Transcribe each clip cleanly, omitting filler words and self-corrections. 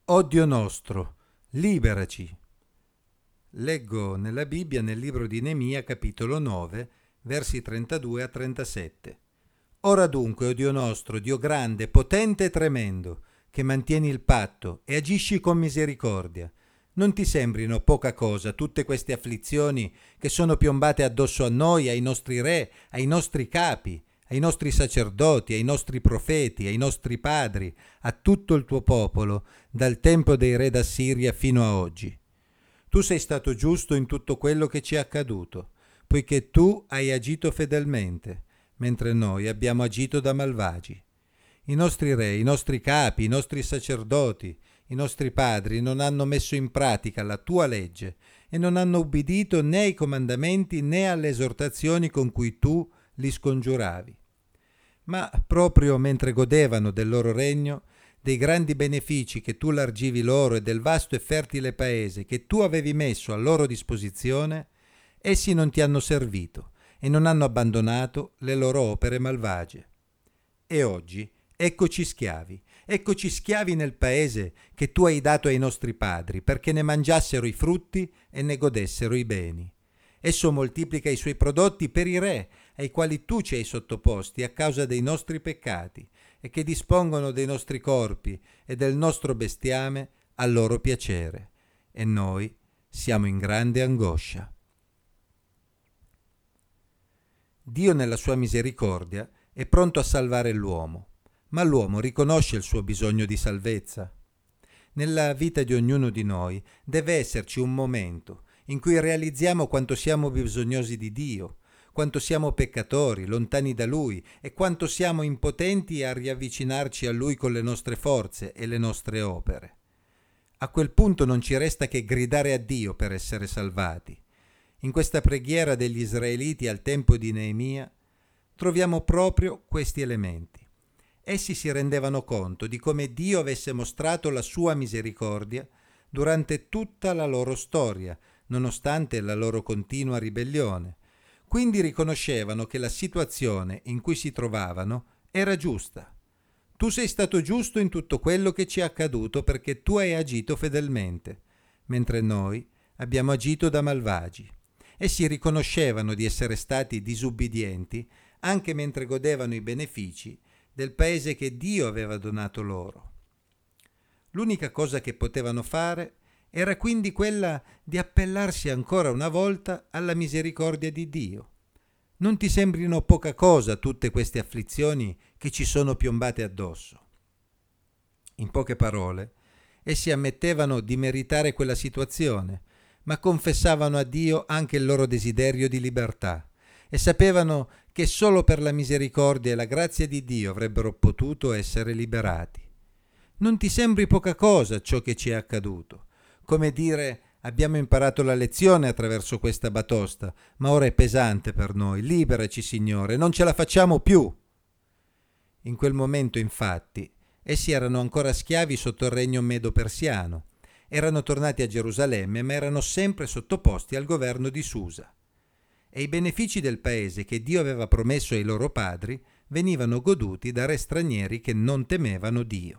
O Dio nostro, liberaci. Leggo nella Bibbia nel libro di Neemia, capitolo 9, versi 32 a 37. Ora dunque, o Dio nostro, Dio grande, potente e tremendo, che mantieni il patto e agisci con misericordia, non ti sembrino poca cosa tutte queste afflizioni che sono piombate addosso a noi, ai nostri re, ai nostri capi, ai nostri sacerdoti, ai nostri profeti, ai nostri padri, a tutto il tuo popolo, dal tempo dei re d'Assiria fino a oggi. Tu sei stato giusto in tutto quello che ci è accaduto, poiché tu hai agito fedelmente, mentre noi abbiamo agito da malvagi. I nostri re, i nostri capi, i nostri sacerdoti, i nostri padri non hanno messo in pratica la tua legge e non hanno ubbidito né ai comandamenti né alle esortazioni con cui tu li scongiuravi. Ma proprio mentre godevano del loro regno, dei grandi benefici che tu largivi loro e del vasto e fertile paese che tu avevi messo a loro disposizione, essi non ti hanno servito e non hanno abbandonato le loro opere malvagie. E oggi eccoci schiavi nel paese che tu hai dato ai nostri padri, perché ne mangiassero i frutti e ne godessero i beni. Esso moltiplica i suoi prodotti per i re, ai quali tu ci hai sottoposti a causa dei nostri peccati, e che dispongono dei nostri corpi e del nostro bestiame a loro piacere. E noi siamo in grande angoscia. Dio nella sua misericordia è pronto a salvare l'uomo, ma l'uomo riconosce il suo bisogno di salvezza. Nella vita di ognuno di noi deve esserci un momento in cui realizziamo quanto siamo bisognosi di Dio, quanto siamo peccatori, lontani da Lui e quanto siamo impotenti a riavvicinarci a Lui con le nostre forze e le nostre opere. A quel punto non ci resta che gridare a Dio per essere salvati. In questa preghiera degli israeliti al tempo di Neemia troviamo proprio questi elementi. Essi si rendevano conto di come Dio avesse mostrato la sua misericordia durante tutta la loro storia, nonostante la loro continua ribellione. Quindi riconoscevano che la situazione in cui si trovavano era giusta. Tu sei stato giusto in tutto quello che ci è accaduto perché tu hai agito fedelmente, mentre noi abbiamo agito da malvagi. Essi riconoscevano di essere stati disubbidienti anche mentre godevano i benefici del paese che Dio aveva donato loro. L'unica cosa che potevano fare era quindi quella di appellarsi ancora una volta alla misericordia di Dio. Non ti sembrino poca cosa tutte queste afflizioni che ci sono piombate addosso? In poche parole, essi ammettevano di meritare quella situazione, ma confessavano a Dio anche il loro desiderio di libertà e sapevano che solo per la misericordia e la grazia di Dio avrebbero potuto essere liberati. Non ti sembri poca cosa ciò che ci è accaduto? Come dire, abbiamo imparato la lezione attraverso questa batosta, ma ora è pesante per noi. Liberaci, Signore, non ce la facciamo più. In quel momento, infatti, essi erano ancora schiavi sotto il regno medo-persiano. Erano tornati a Gerusalemme, ma erano sempre sottoposti al governo di Susa. E i benefici del paese che Dio aveva promesso ai loro padri venivano goduti da re stranieri che non temevano Dio.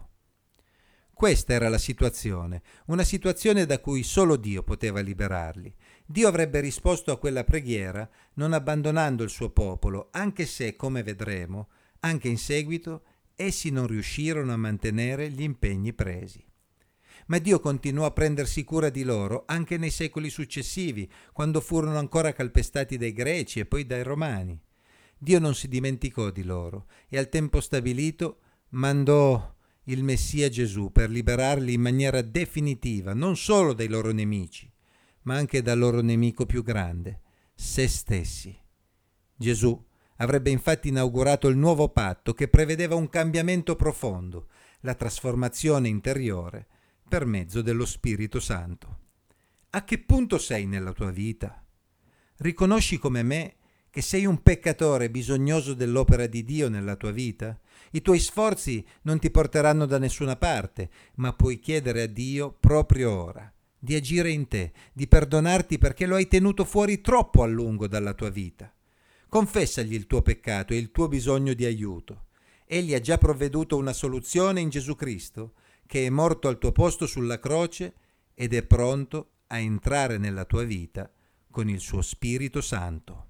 Questa era la situazione, una situazione da cui solo Dio poteva liberarli. Dio avrebbe risposto a quella preghiera non abbandonando il suo popolo, anche se, come vedremo, anche in seguito essi non riuscirono a mantenere gli impegni presi. Ma Dio continuò a prendersi cura di loro anche nei secoli successivi, quando furono ancora calpestati dai Greci e poi dai Romani. Dio non si dimenticò di loro e al tempo stabilito mandò il Messia Gesù per liberarli in maniera definitiva non solo dai loro nemici, ma anche dal loro nemico più grande, se stessi. Gesù avrebbe infatti inaugurato il nuovo patto che prevedeva un cambiamento profondo, la trasformazione interiore per mezzo dello Spirito Santo. A che punto sei nella tua vita? Riconosci come me che sei un peccatore bisognoso dell'opera di Dio nella tua vita? I tuoi sforzi non ti porteranno da nessuna parte, ma puoi chiedere a Dio proprio ora di agire in te, di perdonarti perché lo hai tenuto fuori troppo a lungo dalla tua vita. Confessagli il tuo peccato e il tuo bisogno di aiuto. Egli ha già provveduto una soluzione in Gesù Cristo che è morto al tuo posto sulla croce ed è pronto a entrare nella tua vita con il suo Spirito Santo.